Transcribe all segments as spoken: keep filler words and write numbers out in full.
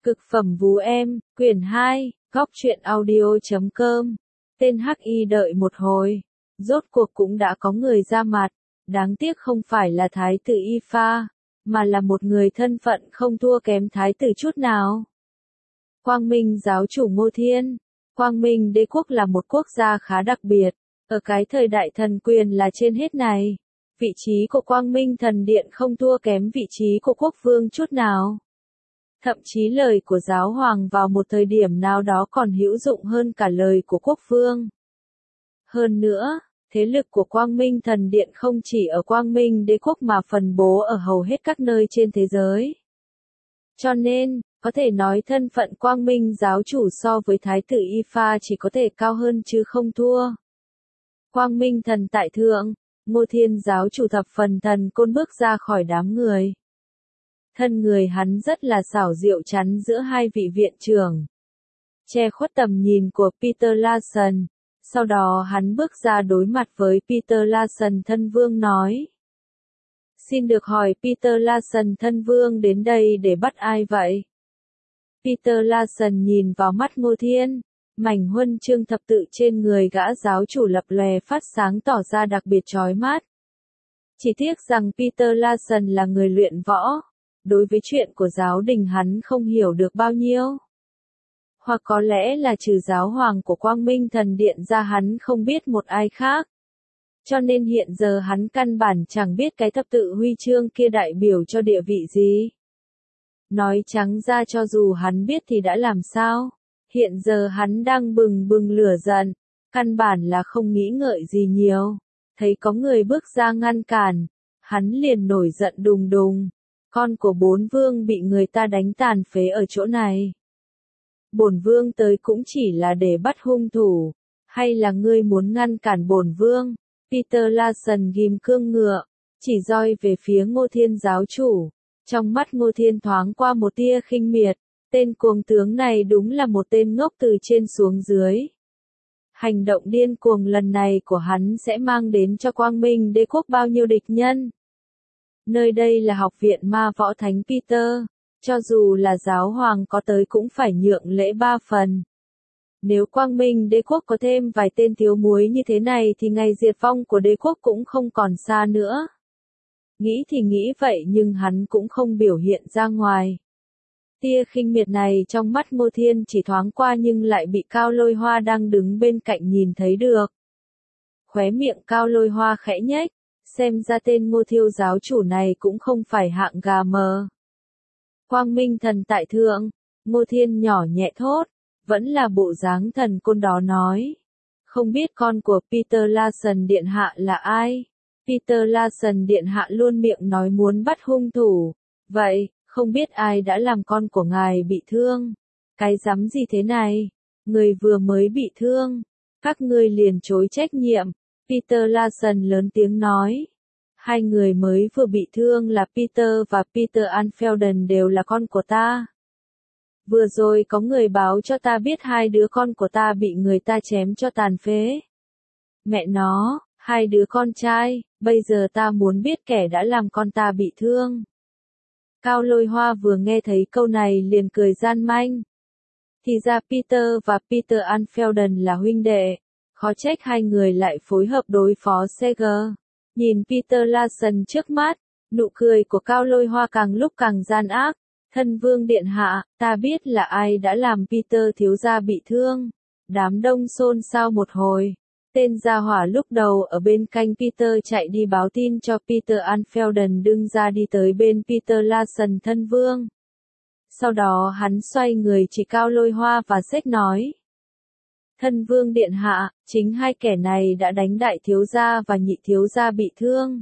Cực phẩm vú em, quyển hai, góc truyện audio chấm com. Tên Hắc Y đợi một hồi, rốt cuộc cũng đã có người ra mặt, đáng tiếc không phải là thái tử Y Pha, mà là một người thân phận không thua kém thái tử chút nào. Quang Minh giáo chủ Ngô Thiên. Quang Minh đế quốc là một quốc gia khá đặc biệt, ở cái thời đại thần quyền là trên hết này. Vị trí của Quang Minh thần điện không thua kém vị trí của quốc vương chút nào. Thậm chí lời của giáo hoàng vào một thời điểm nào đó còn hữu dụng hơn cả lời của quốc vương. Hơn nữa, thế lực của Quang Minh thần điện không chỉ ở Quang Minh đế quốc mà phân bố ở hầu hết các nơi trên thế giới. Cho nên, có thể nói thân phận Quang Minh giáo chủ so với thái tử Y Pha chỉ có thể cao hơn chứ không thua. Quang Minh thần tại thượng, Ngô Thiên giáo chủ thập phần thần côn bước ra khỏi đám người. Thân người hắn rất là xảo diệu chắn giữa hai vị viện trưởng, che khuất tầm nhìn của Peter Larson. Sau đó hắn bước ra đối mặt với Peter Larson thân vương nói. Xin được hỏi Peter Larson thân vương đến đây để bắt ai vậy? Peter Larson nhìn vào mắt Ngô Thiên, mảnh huân chương thập tự trên người gã giáo chủ lập lòe phát sáng tỏ ra đặc biệt chói mắt. Chỉ tiếc rằng Peter Larson là người luyện võ, đối với chuyện của giáo đình hắn không hiểu được bao nhiêu. Hoặc có lẽ là trừ giáo hoàng của Quang Minh thần điện ra hắn không biết một ai khác. Cho nên hiện giờ hắn căn bản chẳng biết cái thập tự huy chương kia đại biểu cho địa vị gì. Nói trắng ra cho dù hắn biết thì đã làm sao, hiện giờ hắn đang bừng bừng lửa giận, căn bản là không nghĩ ngợi gì nhiều. Thấy có người bước ra ngăn cản, hắn liền nổi giận đùng đùng. Con của bổn vương bị người ta đánh tàn phế ở chỗ này. Bổn vương tới cũng chỉ là để bắt hung thủ, hay là ngươi muốn ngăn cản bổn vương? Peter Larson ghim cương ngựa, chỉ roi về phía Ngô Thiên giáo chủ. Trong mắt Ngô Thiên thoáng qua một tia khinh miệt, tên cuồng tướng này đúng là một tên ngốc từ trên xuống dưới. Hành động điên cuồng lần này của hắn sẽ mang đến cho Quang Minh đế quốc bao nhiêu địch nhân? Nơi đây là học viện ma võ thánh Peter, cho dù là giáo hoàng có tới cũng phải nhượng lễ ba phần. Nếu Quang Minh đế quốc có thêm vài tên thiếu muối như thế này thì ngày diệt vong của đế quốc cũng không còn xa nữa. Nghĩ thì nghĩ vậy nhưng hắn cũng không biểu hiện ra ngoài. Tia khinh miệt này trong mắt Ngô Thiên chỉ thoáng qua nhưng lại bị Cao Lôi Hoa đang đứng bên cạnh nhìn thấy được. Khóe miệng Cao Lôi Hoa khẽ nhếch, xem ra tên Ngô Thiêu giáo chủ này cũng không phải hạng gà mờ. Quang Minh thần tại thượng, Ngô Thiên nhỏ nhẹ thốt, vẫn là bộ dáng thần côn đó nói. Không biết con của Peter Larson điện hạ là ai? Peter Larson điện hạ luôn miệng nói muốn bắt hung thủ. Vậy, không biết ai đã làm con của ngài bị thương? Cái rắm gì thế này? Người vừa mới bị thương. Các ngươi liền chối trách nhiệm. Peter Larson lớn tiếng nói. Hai người mới vừa bị thương là Peter và Peter Anfelden đều là con của ta. Vừa rồi có người báo cho ta biết hai đứa con của ta bị người ta chém cho tàn phế. Mẹ nó, hai đứa con trai, bây giờ ta muốn biết kẻ đã làm con ta bị thương. Cao Lôi Hoa vừa nghe thấy câu này liền cười gian manh. Thì ra Peter và Peter Anfelden là huynh đệ, khó trách hai người lại phối hợp đối phó Seger. Nhìn Peter Larson trước mắt, nụ cười của Cao Lôi Hoa càng lúc càng gian ác. Thân vương điện hạ, ta biết là ai đã làm Peter thiếu gia bị thương. Đám đông xôn xao một hồi. Tên gia hỏa lúc đầu ở bên cạnh Peter chạy đi báo tin cho Peter Anfelden đương ra đi tới bên Peter Larson thân vương. Sau đó hắn xoay người chỉ Cao Lôi Hoa và xếch nói. Thân vương điện hạ, chính hai kẻ này đã đánh đại thiếu gia và nhị thiếu gia bị thương.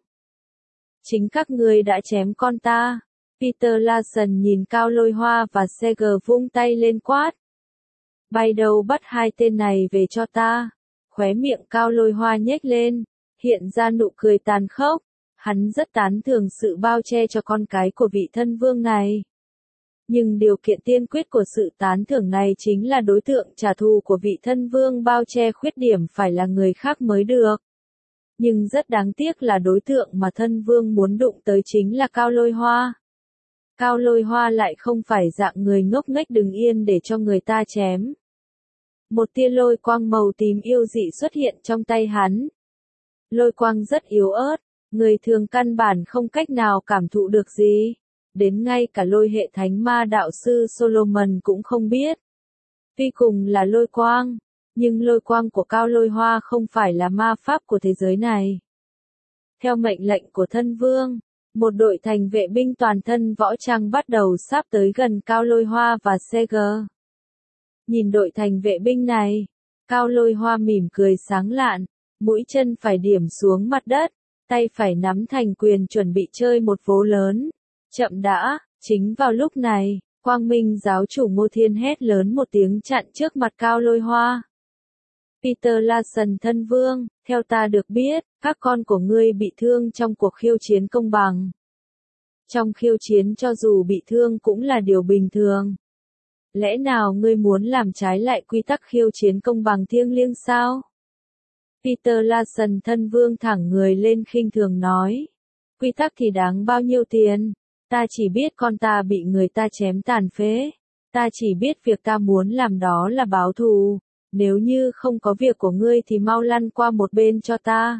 Chính các ngươi đã chém con ta. Peter Larson nhìn Cao Lôi Hoa và Seger vung tay lên quát. Bay đầu bắt hai tên này về cho ta. Khóe miệng Cao Lôi Hoa nhếch lên, hiện ra nụ cười tàn khốc. Hắn rất tán thưởng sự bao che cho con cái của vị thân vương này. Nhưng điều kiện tiên quyết của sự tán thưởng này chính là đối tượng trả thù của vị thân vương bao che khuyết điểm phải là người khác mới được. Nhưng rất đáng tiếc là đối tượng mà thân vương muốn đụng tới chính là Cao Lôi Hoa. Cao Lôi Hoa lại không phải dạng người ngốc nghếch đứng yên để cho người ta chém. Một tia lôi quang màu tím yêu dị xuất hiện trong tay hắn. Lôi quang rất yếu ớt, người thường căn bản không cách nào cảm thụ được gì. Đến ngay cả lôi hệ thánh ma đạo sư Solomon cũng không biết. Tuy cùng là lôi quang, nhưng lôi quang của Cao Lôi Hoa không phải là ma pháp của thế giới này. Theo mệnh lệnh của thân vương, một đội thành vệ binh toàn thân võ trang bắt đầu sáp tới gần Cao Lôi Hoa và Seger. Nhìn đội thành vệ binh này, Cao Lôi Hoa mỉm cười sáng lạn, mũi chân phải điểm xuống mặt đất, tay phải nắm thành quyền chuẩn bị chơi một vố lớn. Chậm đã, chính vào lúc này, Quang Minh giáo chủ Ngô Thiên hét lớn một tiếng chặn trước mặt Cao Lôi Hoa. Peter Larson thân vương, theo ta được biết, các con của ngươi bị thương trong cuộc khiêu chiến công bằng. Trong khiêu chiến cho dù bị thương cũng là điều bình thường. Lẽ nào ngươi muốn làm trái lại quy tắc khiêu chiến công bằng thiêng liêng sao? Peter Larson thân vương thẳng người lên khinh thường nói. Quy tắc thì đáng bao nhiêu tiền? Ta chỉ biết con ta bị người ta chém tàn phế. Ta chỉ biết việc ta muốn làm đó là báo thù. Nếu như không có việc của ngươi thì mau lăn qua một bên cho ta.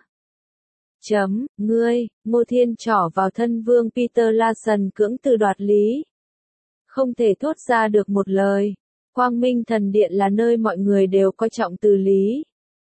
Chấm, ngươi, Ngô Thiên trỏ vào thân vương Peter Larson cưỡng từ đoạt lý. Không thể thốt ra được một lời. Quang Minh thần điện là nơi mọi người đều coi trọng từ lý.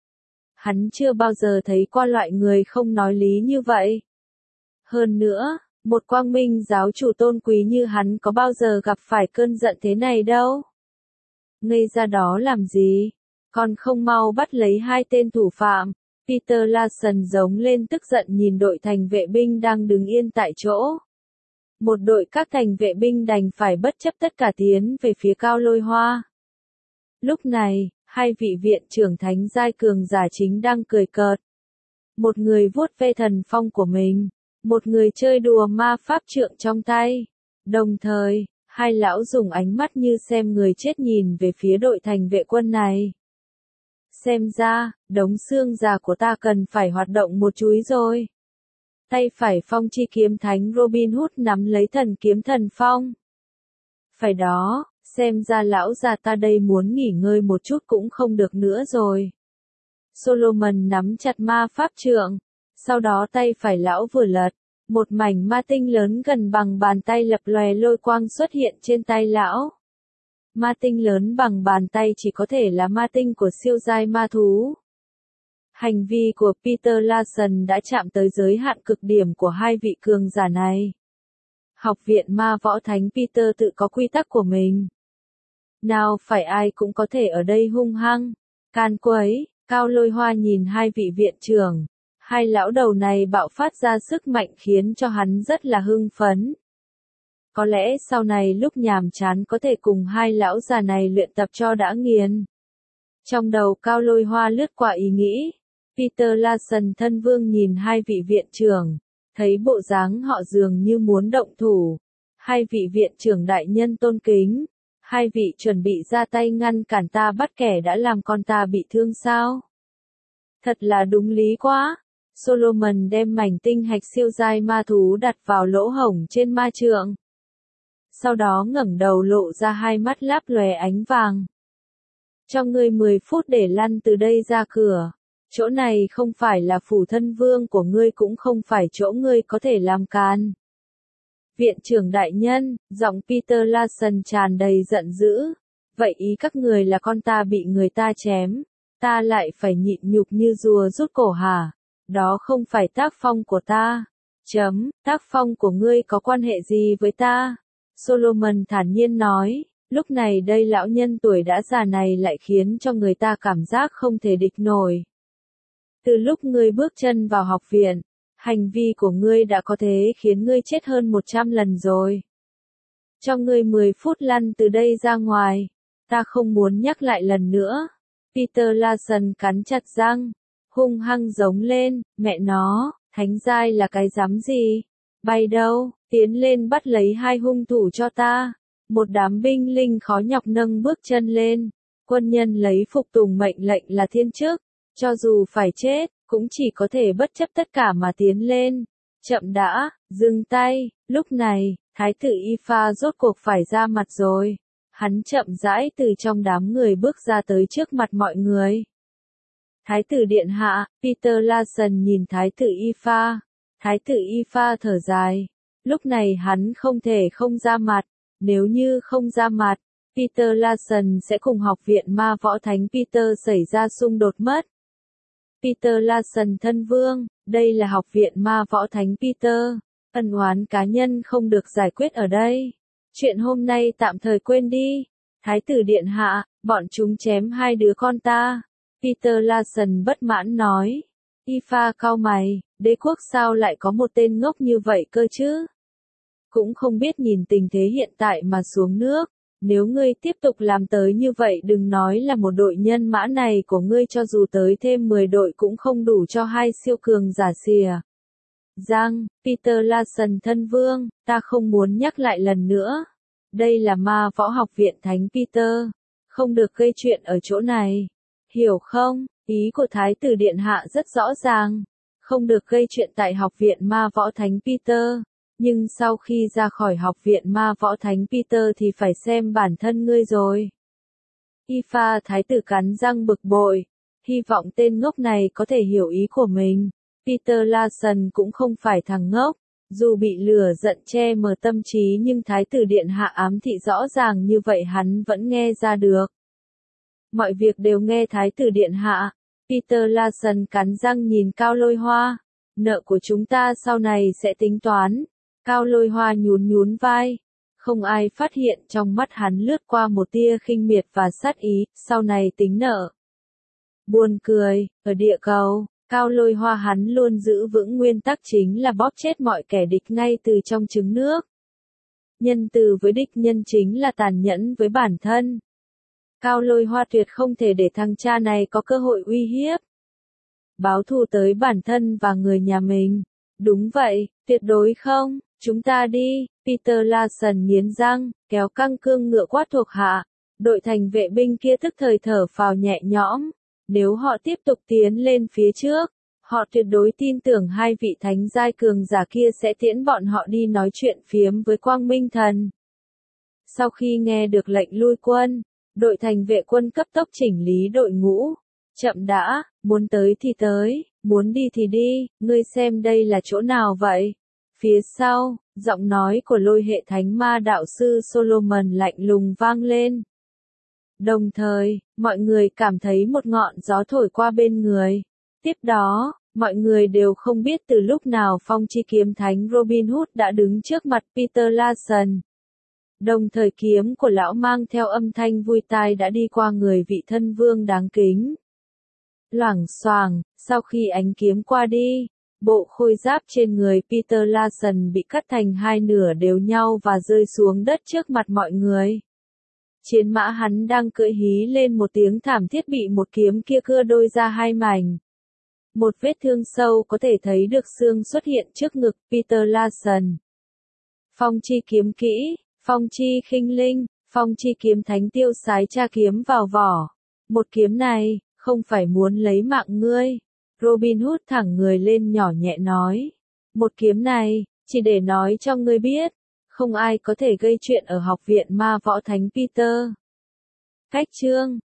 Hắn chưa bao giờ thấy qua loại người không nói lý như vậy. Hơn nữa, một Quang Minh giáo chủ tôn quý như hắn có bao giờ gặp phải cơn giận thế này đâu. Ngây ra đó làm gì? Còn không mau bắt lấy hai tên thủ phạm. Peter Larson giống lên tức giận nhìn đội thành vệ binh đang đứng yên tại chỗ. Một đội các thành vệ binh đành phải bất chấp tất cả tiến về phía Cao Lôi Hoa. Lúc này, hai vị viện trưởng thánh giai cường giả chính đang cười cợt. Một người vuốt ve thần phong của mình, một người chơi đùa ma pháp trượng trong tay. Đồng thời, hai lão dùng ánh mắt như xem người chết nhìn về phía đội thành vệ quân này. Xem ra, đống xương già của ta cần phải hoạt động một chúi rồi. Tay phải phong chi kiếm thánh Robin Hood nắm lấy thần kiếm thần phong. Phải đó, xem ra lão già ta đây muốn nghỉ ngơi một chút cũng không được nữa rồi. Solomon nắm chặt ma pháp trượng, sau đó tay phải lão vừa lật, một mảnh ma tinh lớn gần bằng bàn tay lập lòe lôi quang xuất hiện trên tay lão. Ma tinh lớn bằng bàn tay chỉ có thể là ma tinh của siêu giai ma thú. Hành vi của Peter Larson đã chạm tới giới hạn cực điểm của hai vị cường giả này. Học viện ma võ thánh Peter tự có quy tắc của mình. Nào phải ai cũng có thể ở đây hung hăng, can quấy. Cao Lôi Hoa nhìn hai vị viện trưởng. Hai lão đầu này bạo phát ra sức mạnh khiến cho hắn rất là hưng phấn. Có lẽ sau này lúc nhàm chán có thể cùng hai lão già này luyện tập cho đã nghiền. Trong đầu Cao Lôi Hoa lướt qua ý nghĩ. Peter Larson thân vương nhìn hai vị viện trưởng, thấy bộ dáng họ dường như muốn động thủ. Hai vị viện trưởng đại nhân tôn kính, hai vị chuẩn bị ra tay ngăn cản ta bắt kẻ đã làm con ta bị thương sao? Thật là đúng lý quá. Solomon đem mảnh tinh hạch siêu giai ma thú đặt vào lỗ hổng trên ma trượng. Sau đó ngẩng đầu lộ ra hai mắt láp lòe ánh vàng. Cho ngươi mười phút để lăn từ đây ra cửa. Chỗ này không phải là phủ thân vương của ngươi cũng không phải chỗ ngươi có thể làm can. Viện trưởng đại nhân, giọng Peter Larson tràn đầy giận dữ. Vậy ý các người là con ta bị người ta chém, ta lại phải nhịn nhục như rùa rút cổ hả? Đó không phải tác phong của ta. Chấm, tác phong của ngươi có quan hệ gì với ta? Solomon thản nhiên nói, lúc này đây lão nhân tuổi đã già này lại khiến cho người ta cảm giác không thể địch nổi. Từ lúc ngươi bước chân vào học viện, hành vi của ngươi đã có thể khiến ngươi chết hơn một trăm lần rồi. Cho ngươi mười phút lăn từ đây ra ngoài, ta không muốn nhắc lại lần nữa. Peter Larson cắn chặt răng, hung hăng giống lên, mẹ nó, thánh giai là cái dám gì? Bay đâu, tiến lên bắt lấy hai hung thủ cho ta. Một đám binh linh khó nhọc nâng bước chân lên, quân nhân lấy phục tùng mệnh lệnh là thiên chức, cho dù phải chết, cũng chỉ có thể bất chấp tất cả mà tiến lên. Chậm đã, dừng tay, lúc này, Thái tử Ifa rốt cuộc phải ra mặt rồi. Hắn chậm rãi từ trong đám người bước ra tới trước mặt mọi người. Thái tử điện hạ, Peter Larson nhìn thái tử Ifa. Thái tử Ifa thở dài. Lúc này hắn không thể không ra mặt. Nếu như không ra mặt, Peter Larson sẽ cùng học viện ma võ thánh Peter xảy ra xung đột mất. Peter Larson thân vương, đây là học viện ma võ thánh Peter. Ân oán cá nhân không được giải quyết ở đây. Chuyện hôm nay tạm thời quên đi. Thái tử điện hạ, bọn chúng chém hai đứa con ta. Peter Larson bất mãn nói. Ifa cau mày, đế quốc sao lại có một tên ngốc như vậy cơ chứ? Cũng không biết nhìn tình thế hiện tại mà xuống nước. Nếu ngươi tiếp tục làm tới như vậy đừng nói là một đội nhân mã này của ngươi, cho dù tới thêm mười đội cũng không đủ cho hai siêu cường giả xìa. Giang, Peter Larson thân vương, ta không muốn nhắc lại lần nữa. Đây là ma võ học viện thánh Peter. Không được gây chuyện ở chỗ này. Hiểu không? Ý của thái tử điện hạ rất rõ ràng. Không được gây chuyện tại học viện ma võ thánh Peter. Nhưng sau khi ra khỏi học viện ma võ thánh Peter thì phải xem bản thân ngươi rồi. Ifa thái tử cắn răng bực bội. Hy vọng tên ngốc này có thể hiểu ý của mình. Peter Larson cũng không phải thằng ngốc. Dù bị lửa giận che mờ tâm trí nhưng thái tử điện hạ ám thị rõ ràng như vậy hắn vẫn nghe ra được. Mọi việc đều nghe thái tử điện hạ. Peter Larson cắn răng nhìn Cao Lôi Hoa. Nợ của chúng ta sau này sẽ tính toán. Cao Lôi Hoa nhún nhún vai. Không ai phát hiện trong mắt hắn lướt qua một tia khinh miệt và sát ý, sau này tính nợ. Buồn cười, ở địa cầu, Cao Lôi Hoa hắn luôn giữ vững nguyên tắc chính là bóp chết mọi kẻ địch ngay từ trong trứng nước. Nhân từ với địch nhân chính là tàn nhẫn với bản thân. Cao Lôi Hoa tuyệt không thể để thằng cha này có cơ hội uy hiếp. Báo thù tới bản thân và người nhà mình. Đúng vậy, tuyệt đối không, chúng ta đi. Peter Larson nghiến răng, kéo căng cương ngựa quát thuộc hạ. Đội thành vệ binh kia tức thời thở phào nhẹ nhõm. Nếu họ tiếp tục tiến lên phía trước, họ tuyệt đối tin tưởng hai vị thánh giai cường giả kia sẽ tiễn bọn họ đi nói chuyện phiếm với Quang Minh Thần. Sau khi nghe được lệnh lui quân, đội thành vệ quân cấp tốc chỉnh lý đội ngũ. Chậm đã, muốn tới thì tới, muốn đi thì đi, ngươi xem đây là chỗ nào vậy? Phía sau, giọng nói của Lôi hệ thánh ma đạo sư Solomon lạnh lùng vang lên. Đồng thời, mọi người cảm thấy một ngọn gió thổi qua bên người. Tiếp đó, mọi người đều không biết từ lúc nào phong chi kiếm thánh Robin Hood đã đứng trước mặt Peter Larson. Đồng thời kiếm của lão mang theo âm thanh vui tai đã đi qua người vị thân vương đáng kính. Loảng xoảng, sau khi ánh kiếm qua đi, bộ khôi giáp trên người Peter Larson bị cắt thành hai nửa đều nhau và rơi xuống đất trước mặt mọi người. Chiến mã hắn đang cưỡi hí lên một tiếng thảm thiết bị một kiếm kia cưa đôi ra hai mảnh. Một vết thương sâu có thể thấy được xương xuất hiện trước ngực Peter Larson. Phong chi kiếm kỹ, phong chi khinh linh, phong chi kiếm thánh tiêu sái tra kiếm vào vỏ. Một kiếm này, không phải muốn lấy mạng ngươi. Robin Hood thẳng người lên nhỏ nhẹ nói. Một kiếm này, chỉ để nói cho ngươi biết. Không ai có thể gây chuyện ở học viện ma võ thánh Peter. Cách chương